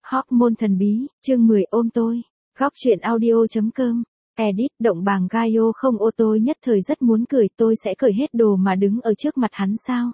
Hormone thần bí, chương 10 ôm tôi. Góc truyện audio.com. Edit, động bảng Gaio không ô tôi nhất thời rất muốn cười, tôi sẽ cởi hết đồ mà đứng ở trước mặt hắn sao?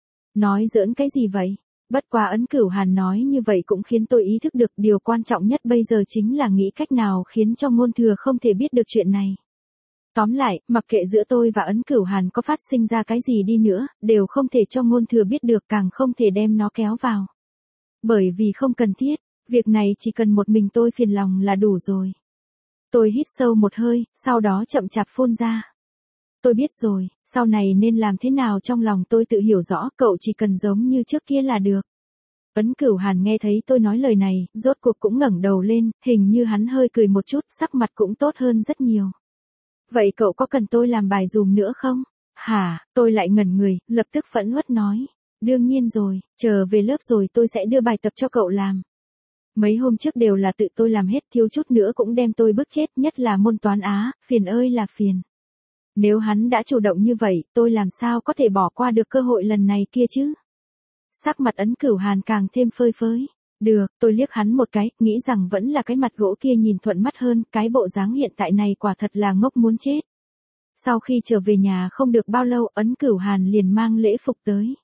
Nói giỡn cái gì vậy? Bất quá Ấn Cửu Hàn nói như vậy cũng khiến tôi ý thức được điều quan trọng nhất bây giờ chính là nghĩ cách nào khiến cho Ngôn Thừa không thể biết được chuyện này. Tóm lại, mặc kệ giữa tôi và Ấn Cửu Hàn có phát sinh ra cái gì đi nữa, đều không thể cho Ngôn Thừa biết được, càng không thể đem nó kéo vào. Bởi vì không cần thiết, việc này chỉ cần một mình tôi phiền lòng là đủ rồi. Tôi hít sâu một hơi, sau đó chậm chạp phun ra. Tôi biết rồi, sau này nên làm thế nào trong lòng tôi tự hiểu rõ, cậu chỉ cần giống như trước kia là được. Ấn Cửu Hàn nghe thấy tôi nói lời này, rốt cuộc cũng ngẩng đầu lên, hình như hắn hơi cười một chút, sắc mặt cũng tốt hơn rất nhiều. Vậy cậu có cần tôi làm bài dùm nữa không? Hả, tôi lại ngẩn người, lập tức phẫn uất nói. Đương nhiên rồi, chờ về lớp rồi tôi sẽ đưa bài tập cho cậu làm. Mấy hôm trước đều là tự tôi làm hết, thiếu chút nữa cũng đem tôi bức chết, nhất là môn toán Á, phiền ơi là phiền. Nếu hắn đã chủ động như vậy, tôi làm sao có thể bỏ qua được cơ hội lần này kia chứ? Sắc mặt Ấn Cửu Hàn càng thêm phơi phới. Được, tôi liếc hắn một cái, nghĩ rằng vẫn là cái mặt gỗ kia nhìn thuận mắt hơn, cái bộ dáng hiện tại này quả thật là ngốc muốn chết. Sau khi trở về nhà không được bao lâu, Ấn Cửu Hàn liền mang lễ phục tới.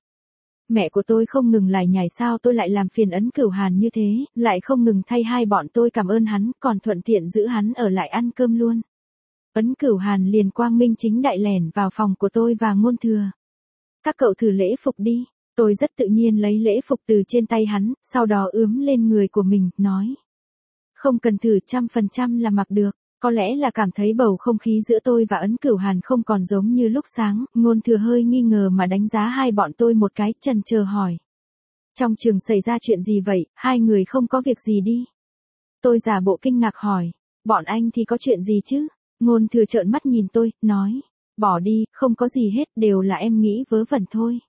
Mẹ của tôi không ngừng lải nhải sao tôi lại làm phiền Ấn Cửu Hàn như thế, lại không ngừng thay hai bọn tôi cảm ơn hắn, còn thuận tiện giữ hắn ở lại ăn cơm luôn. Ấn Cửu Hàn liền quang minh chính đại lẻn vào phòng của tôi và Ngôn Thừa. Các cậu thử lễ phục đi. Tôi rất tự nhiên lấy lễ phục từ trên tay hắn, sau đó ướm lên người của mình, nói. Không cần thử, 100% là mặc được. Có lẽ là cảm thấy bầu không khí giữa tôi và Ấn Cửu Hàn không còn giống như lúc sáng, Ngôn Thừa hơi nghi ngờ mà đánh giá hai bọn tôi một cái, chần chờ hỏi. Trong trường xảy ra chuyện gì vậy, hai người không có việc gì đi? Tôi giả bộ kinh ngạc hỏi, bọn anh thì có chuyện gì chứ? Ngôn Thừa trợn mắt nhìn tôi, nói, bỏ đi, không có gì hết, đều là em nghĩ vớ vẩn thôi.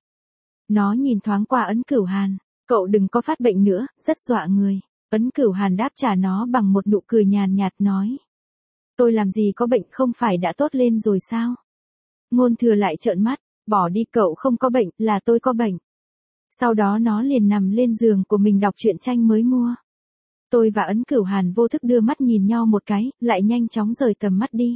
Nó nhìn thoáng qua Ấn Cửu Hàn, cậu đừng có phát bệnh nữa, rất dọa người. Ấn Cửu Hàn đáp trả nó bằng một nụ cười nhàn nhạt nói. Tôi làm gì có bệnh, không phải đã tốt lên rồi sao? Ngôn Thừa lại trợn mắt, bỏ đi, cậu không có bệnh, là tôi có bệnh. Sau đó nó liền nằm lên giường của mình đọc truyện tranh mới mua. Tôi và Ấn Cửu Hàn vô thức đưa mắt nhìn nhau một cái, lại nhanh chóng rời tầm mắt đi.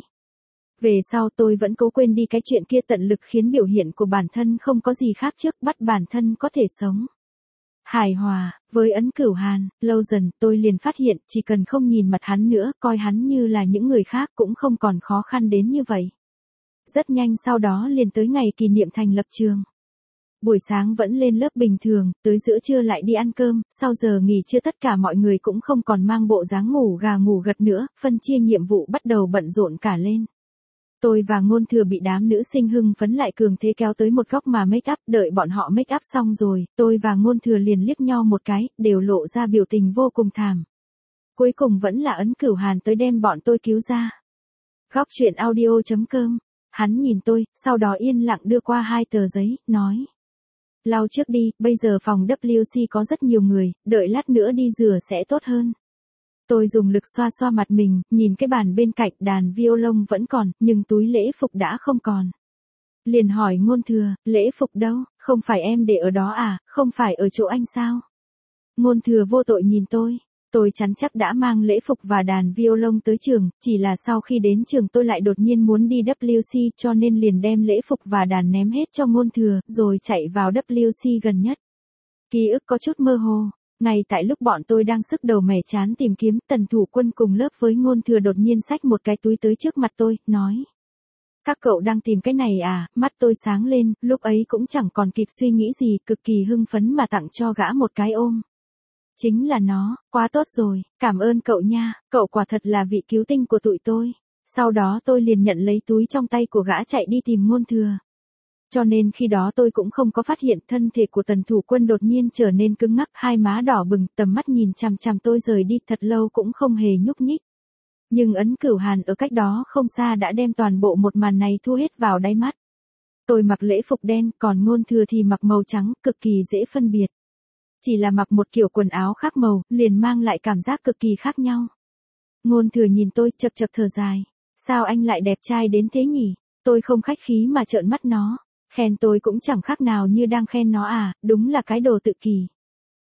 Về sau tôi vẫn cố quên đi cái chuyện kia, tận lực khiến biểu hiện của bản thân không có gì khác trước, bắt bản thân có thể sống hài hòa với Ấn Cửu Hàn. Lâu dần tôi liền phát hiện chỉ cần không nhìn mặt hắn nữa, coi hắn như là những người khác cũng không còn khó khăn đến như vậy. Rất nhanh sau đó liền tới ngày kỷ niệm thành lập trường. Buổi sáng vẫn lên lớp bình thường, tới giữa trưa lại đi ăn cơm, sau giờ nghỉ trưa tất cả mọi người cũng không còn mang bộ dáng ngủ gà ngủ gật nữa, phân chia nhiệm vụ bắt đầu bận rộn cả lên. Tôi và Ngôn Thừa bị đám nữ sinh hưng phấn lại cường thế kéo tới một góc mà make up, đợi bọn họ make up xong rồi, tôi và Ngôn Thừa liền liếc nhau một cái, đều lộ ra biểu tình vô cùng thảm. Cuối cùng vẫn là Ấn Cửu Hàn tới đem bọn tôi cứu ra. Góc truyện audio.com. Hắn nhìn tôi, sau đó yên lặng đưa qua 2 tờ giấy, nói. Lau trước đi, bây giờ phòng WC có rất nhiều người, đợi lát nữa đi rửa sẽ tốt hơn. Tôi dùng lực xoa xoa mặt mình, nhìn cái bàn bên cạnh, đàn violon vẫn còn, nhưng túi lễ phục đã không còn. Liền hỏi Ngôn Thừa, lễ phục đâu, không phải em để ở đó à, không phải ở chỗ anh sao? Ngôn Thừa vô tội nhìn tôi chắn chắc đã mang lễ phục và đàn violon tới trường, chỉ là sau khi đến trường tôi lại đột nhiên muốn đi WC cho nên liền đem lễ phục và đàn ném hết cho Ngôn Thừa, rồi chạy vào WC gần nhất. Ký ức có chút mơ hồ. Ngay tại lúc bọn tôi đang sức đầu mẻ chán tìm kiếm, Tần Thủ Quân cùng lớp với Ngôn Thừa đột nhiên xách một cái túi tới trước mặt tôi, nói. Các cậu đang tìm cái này à? Mắt tôi sáng lên, lúc ấy cũng chẳng còn kịp suy nghĩ gì, cực kỳ hưng phấn mà tặng cho gã một cái ôm. Chính là nó, quá tốt rồi, cảm ơn cậu nha, cậu quả thật là vị cứu tinh của tụi tôi. Sau đó tôi liền nhận lấy túi trong tay của gã chạy đi tìm Ngôn Thừa. Cho nên khi đó tôi cũng không có phát hiện thân thể của Tần Thủ Quân đột nhiên trở nên cứng ngắc, hai má đỏ bừng, tầm mắt nhìn chằm chằm tôi rời đi thật lâu cũng không hề nhúc nhích. Nhưng Ấn Cửu Hàn ở cách đó không xa đã đem toàn bộ một màn này thu hết vào đáy mắt. Tôi mặc lễ phục đen, còn Ngôn Thừa thì mặc màu trắng, cực kỳ dễ phân biệt. Chỉ là mặc một kiểu quần áo khác màu, liền mang lại cảm giác cực kỳ khác nhau. Ngôn Thừa nhìn tôi, chật chật thở dài. Sao anh lại đẹp trai đến thế nhỉ? Tôi không khách khí mà trợn mắt nó. Khen tôi cũng chẳng khác nào như đang khen nó à, đúng là cái đồ tự kỷ.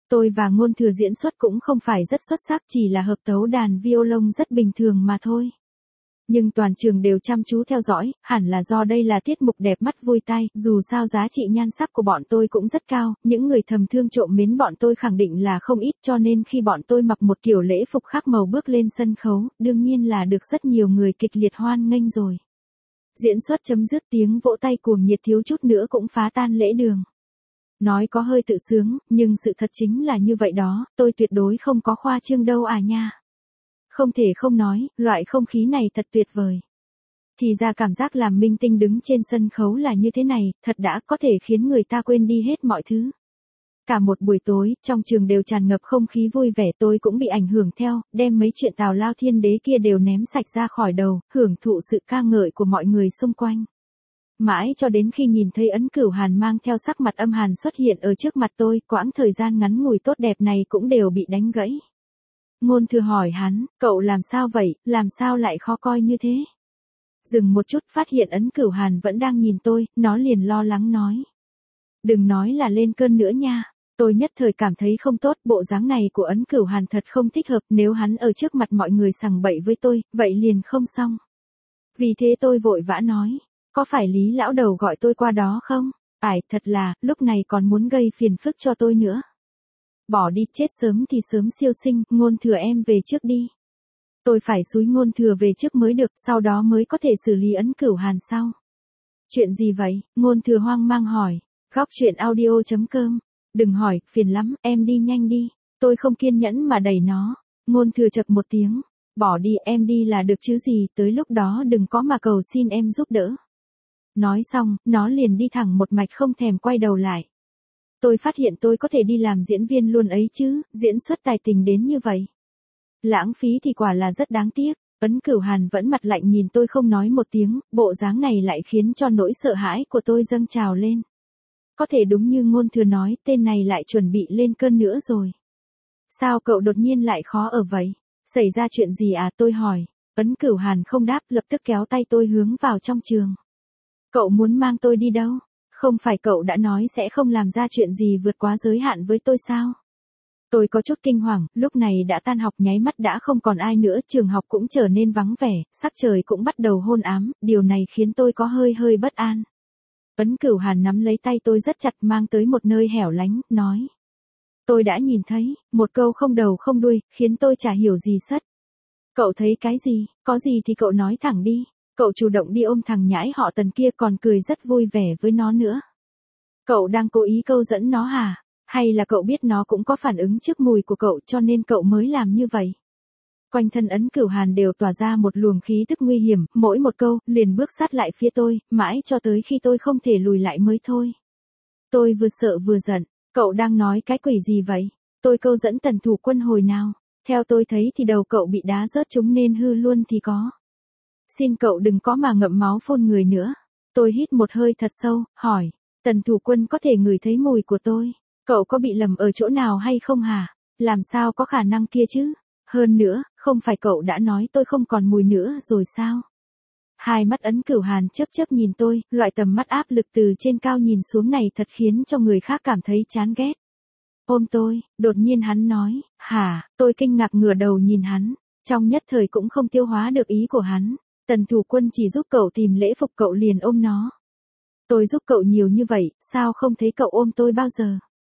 Tôi và Ngôn Thừa diễn xuất cũng không phải rất xuất sắc, chỉ là hợp tấu đàn violon rất bình thường mà thôi. Nhưng toàn trường đều chăm chú theo dõi, hẳn là do đây là tiết mục đẹp mắt vui tai, dù sao giá trị nhan sắc của bọn tôi cũng rất cao, những người thầm thương trộm mến bọn tôi khẳng định là không ít, cho nên khi bọn tôi mặc một kiểu lễ phục khác màu bước lên sân khấu, đương nhiên là được rất nhiều người kịch liệt hoan nghênh rồi. Diễn xuất chấm dứt, tiếng vỗ tay cuồng nhiệt thiếu chút nữa cũng phá tan lễ đường. Nói có hơi tự sướng, nhưng sự thật chính là như vậy đó, tôi tuyệt đối không có khoa trương đâu à nha. Không thể không nói, loại không khí này thật tuyệt vời. Thì ra cảm giác làm minh tinh đứng trên sân khấu là như thế này, thật đã có thể khiến người ta quên đi hết mọi thứ. Cả một buổi tối, trong trường đều tràn ngập không khí vui vẻ, tôi cũng bị ảnh hưởng theo, đem mấy chuyện tào lao thiên đế kia đều ném sạch ra khỏi đầu, hưởng thụ sự ca ngợi của mọi người xung quanh. Mãi cho đến khi nhìn thấy Ấn Cửu Hàn mang theo sắc mặt âm hàn xuất hiện ở trước mặt tôi, quãng thời gian ngắn ngủi tốt đẹp này cũng đều bị đánh gãy. Ngôn Thừa hỏi hắn, cậu làm sao vậy, làm sao lại khó coi như thế? Dừng một chút, phát hiện Ấn Cửu Hàn vẫn đang nhìn tôi, nó liền lo lắng nói. Đừng nói là lên cơn nữa nha. Tôi nhất thời cảm thấy không tốt, bộ dáng này của Ấn Cửu Hàn thật không thích hợp, nếu hắn ở trước mặt mọi người sằng bậy với tôi, vậy liền không xong. Vì thế tôi vội vã nói, có phải Lý lão đầu gọi tôi qua đó không? Thật là, lúc này còn muốn gây phiền phức cho tôi nữa. Bỏ đi, chết sớm thì sớm siêu sinh, Ngôn Thừa em về trước đi. Tôi phải xúi Ngôn Thừa về trước mới được, sau đó mới có thể xử lý Ấn Cửu Hàn sau. Chuyện gì vậy? Ngôn Thừa hoang mang hỏi. Góc chuyện audio.com. Đừng hỏi, phiền lắm, em đi nhanh đi. Tôi không kiên nhẫn mà đẩy nó. Ngôn Thừa chậc một tiếng. Bỏ đi, em đi là được chứ gì, tới lúc đó đừng có mà cầu xin em giúp đỡ. Nói xong, nó liền đi thẳng một mạch không thèm quay đầu lại. Tôi phát hiện tôi có thể đi làm diễn viên luôn ấy chứ, diễn xuất tài tình đến như vậy. Lãng phí thì quả là rất đáng tiếc. Ấn Cửu Hàn vẫn mặt lạnh nhìn tôi không nói một tiếng, bộ dáng này lại khiến cho nỗi sợ hãi của tôi dâng trào lên. Có thể đúng như Ngôn Thừa nói, tên này lại chuẩn bị lên cơn nữa rồi. Sao cậu đột nhiên lại khó ở vậy? Xảy ra chuyện gì à, tôi hỏi. Ấn Cửu Hàn không đáp, lập tức kéo tay tôi hướng vào trong trường. Cậu muốn mang tôi đi đâu? Không phải cậu đã nói sẽ không làm ra chuyện gì vượt quá giới hạn với tôi sao? Tôi có chút kinh hoàng, lúc này đã tan học, nháy mắt đã không còn ai nữa, trường học cũng trở nên vắng vẻ, sắc trời cũng bắt đầu hôn ám, điều này khiến tôi có hơi bất an. Ấn Cửu Hàn nắm lấy tay tôi rất chặt, mang tới một nơi hẻo lánh, nói. Tôi đã nhìn thấy, một câu không đầu không đuôi, khiến tôi chả hiểu gì sất. Cậu thấy cái gì, có gì thì cậu nói thẳng đi. Cậu chủ động đi ôm thằng nhãi họ Tần kia, còn cười rất vui vẻ với nó nữa. Cậu đang cố ý câu dẫn nó hả? Hay là cậu biết nó cũng có phản ứng trước mùi của cậu cho nên cậu mới làm như vậy? Quanh thân Ấn Cửu Hàn đều tỏa ra một luồng khí tức nguy hiểm, mỗi một câu, liền bước sát lại phía tôi, mãi cho tới khi tôi không thể lùi lại mới thôi. Tôi vừa sợ vừa giận, cậu đang nói cái quỷ gì vậy? Tôi câu dẫn Tần Thủ Quân hồi nào? Theo tôi thấy thì đầu cậu bị đá rớt trúng nên hư luôn thì có. Xin cậu đừng có mà ngậm máu phun người nữa. Tôi hít một hơi thật sâu, hỏi. Tần Thủ Quân có thể ngửi thấy mùi của tôi. Cậu có bị lầm ở chỗ nào hay không hả? Làm sao có khả năng kia chứ? Hơn nữa, không phải cậu đã nói tôi không còn mùi nữa rồi sao? Hai mắt Ấn Cửu Hàn chớp nhìn tôi, loại tầm mắt áp lực từ trên cao nhìn xuống này thật khiến cho người khác cảm thấy chán ghét. Ôm tôi, đột nhiên hắn nói. Hả? Tôi kinh ngạc ngửa đầu nhìn hắn. Trong nhất thời cũng không tiêu hóa được ý của hắn. Tần Thủ Quân chỉ giúp cậu tìm lễ phục, cậu liền ôm nó. Tôi giúp cậu nhiều như vậy, sao không thấy cậu ôm tôi bao giờ?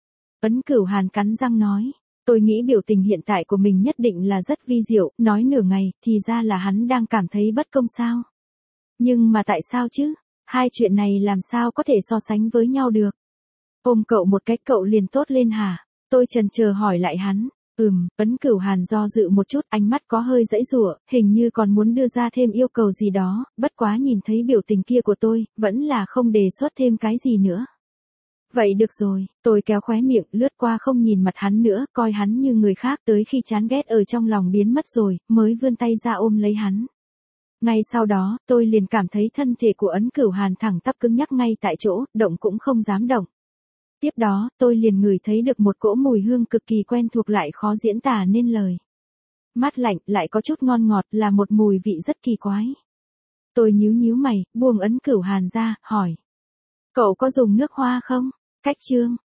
Ấn Cửu Hàn cắn răng nói. Tôi nghĩ biểu tình hiện tại của mình nhất định là rất vi diệu, nói nửa ngày, thì ra là hắn đang cảm thấy bất công sao? Nhưng mà tại sao chứ? Hai chuyện này làm sao có thể so sánh với nhau được? Ôm cậu một cách cậu liền tốt lên hả? Tôi chần chờ hỏi lại hắn. Ấn Cửu Hàn do dự một chút, ánh mắt có hơi giãy giụa, hình như còn muốn đưa ra thêm yêu cầu gì đó, bất quá nhìn thấy biểu tình kia của tôi, vẫn là không đề xuất thêm cái gì nữa. Vậy được rồi, tôi kéo khóe miệng, lướt qua không nhìn mặt hắn nữa, coi hắn như người khác, tới khi chán ghét ở trong lòng biến mất rồi, mới vươn tay ra ôm lấy hắn. Ngay sau đó, tôi liền cảm thấy thân thể của Ấn Cửu Hàn thẳng tắp cứng nhắc ngay tại chỗ, động cũng không dám động. Tiếp đó, tôi liền ngửi thấy được một cỗ mùi hương cực kỳ quen thuộc lại khó diễn tả nên lời. Mát lạnh, lại có chút ngon ngọt, là một mùi vị rất kỳ quái. Tôi nhíu mày, buông Ấn Cửu Hàn ra, hỏi. Cậu có dùng nước hoa không? Cách chương.